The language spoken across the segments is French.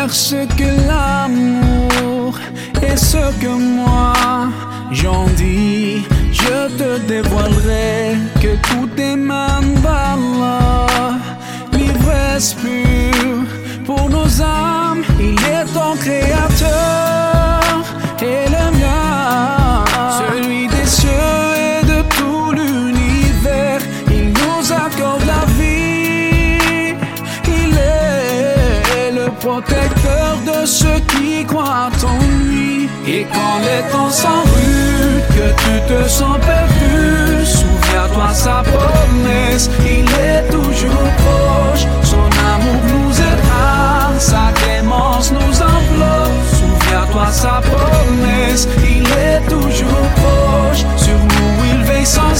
faire ce que l'amour et ce que moi j'en dis. Je te dévoilerai que tout émane d'Allah, l'ivresse pure pour nos âmes. Il est ton créateur et le mien, celui des cieux et de tout l'univers. Il nous accorde la vie, il est le protecteur de ceux qui croient en lui. Et quand les temps sont rudes, que tu te sens perdu, souviens-toi sa promesse, il est toujours proche. Son amour nous aidera, sa clémence nous enveloppe. Souviens-toi sa promesse, il est toujours proche. Sur nous il veille sans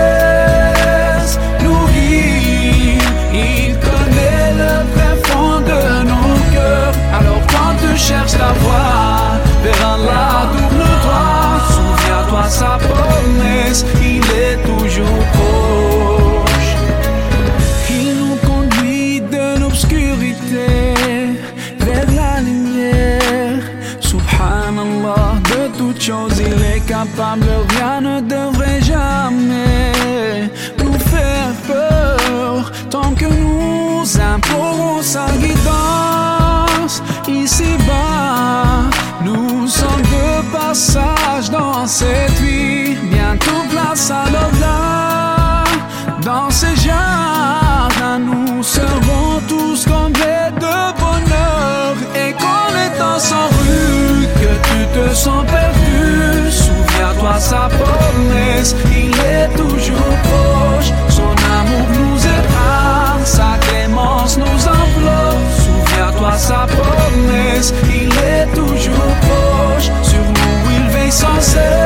cesse, nous guide. Il connaît le vrai fond de nos cœurs. Alors quand tu cherches la voie vers Allah, double droit. Souviens-toi sa promesse, il est toujours proche. Il nous conduit de l'obscurité vers la lumière. Subhanallah, de toutes choses il est capable. Rien ne devrait jamais nous faire peur tant que nous implorons sa guidance. Ici-bas, nous sommes de passage dans cette vie. Bientôt place à l'au-delà. Dans ces jardins, nous serons tous comblés de bonheur. Et quand les temps sont rudes, que tu te sens perdu, souviens-toi sa promesse, il est toujours proche. Son amour nous aidera, sa clémence nous enveloppe. Souviens-toi sa promesse, il est toujours proche. Sur nous il veille sans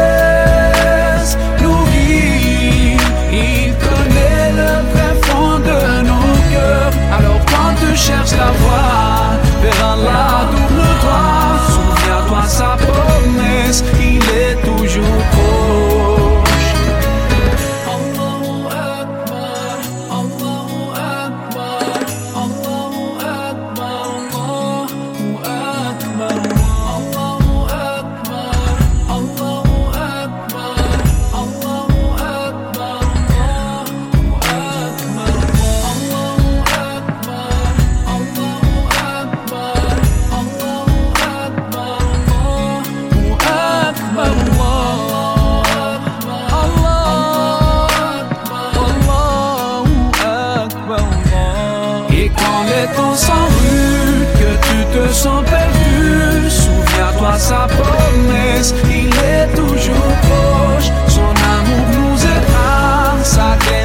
cesse, nous guide. Il connaît le vrai fond de nos cœurs. Alors quand tu cherches la voie vers Allah, double droit. Souviens-toi sa promesse, il est toujours proche. Allahu Akbar, Allahu Akbar, Allahu Akbar, Allahu Akbar, Allahu Akbar, Allahu Akbar, Allahu Akbar, Allahu Akbar, Allahu Akbar, Allahu Akbar, Allahu Akbar, Allahu Akbar. Et quand les temps sont rudes, que tu te sens perdu, souviens-toi sa promesse, il est toujours proche. Son amour nous aidera, sa clé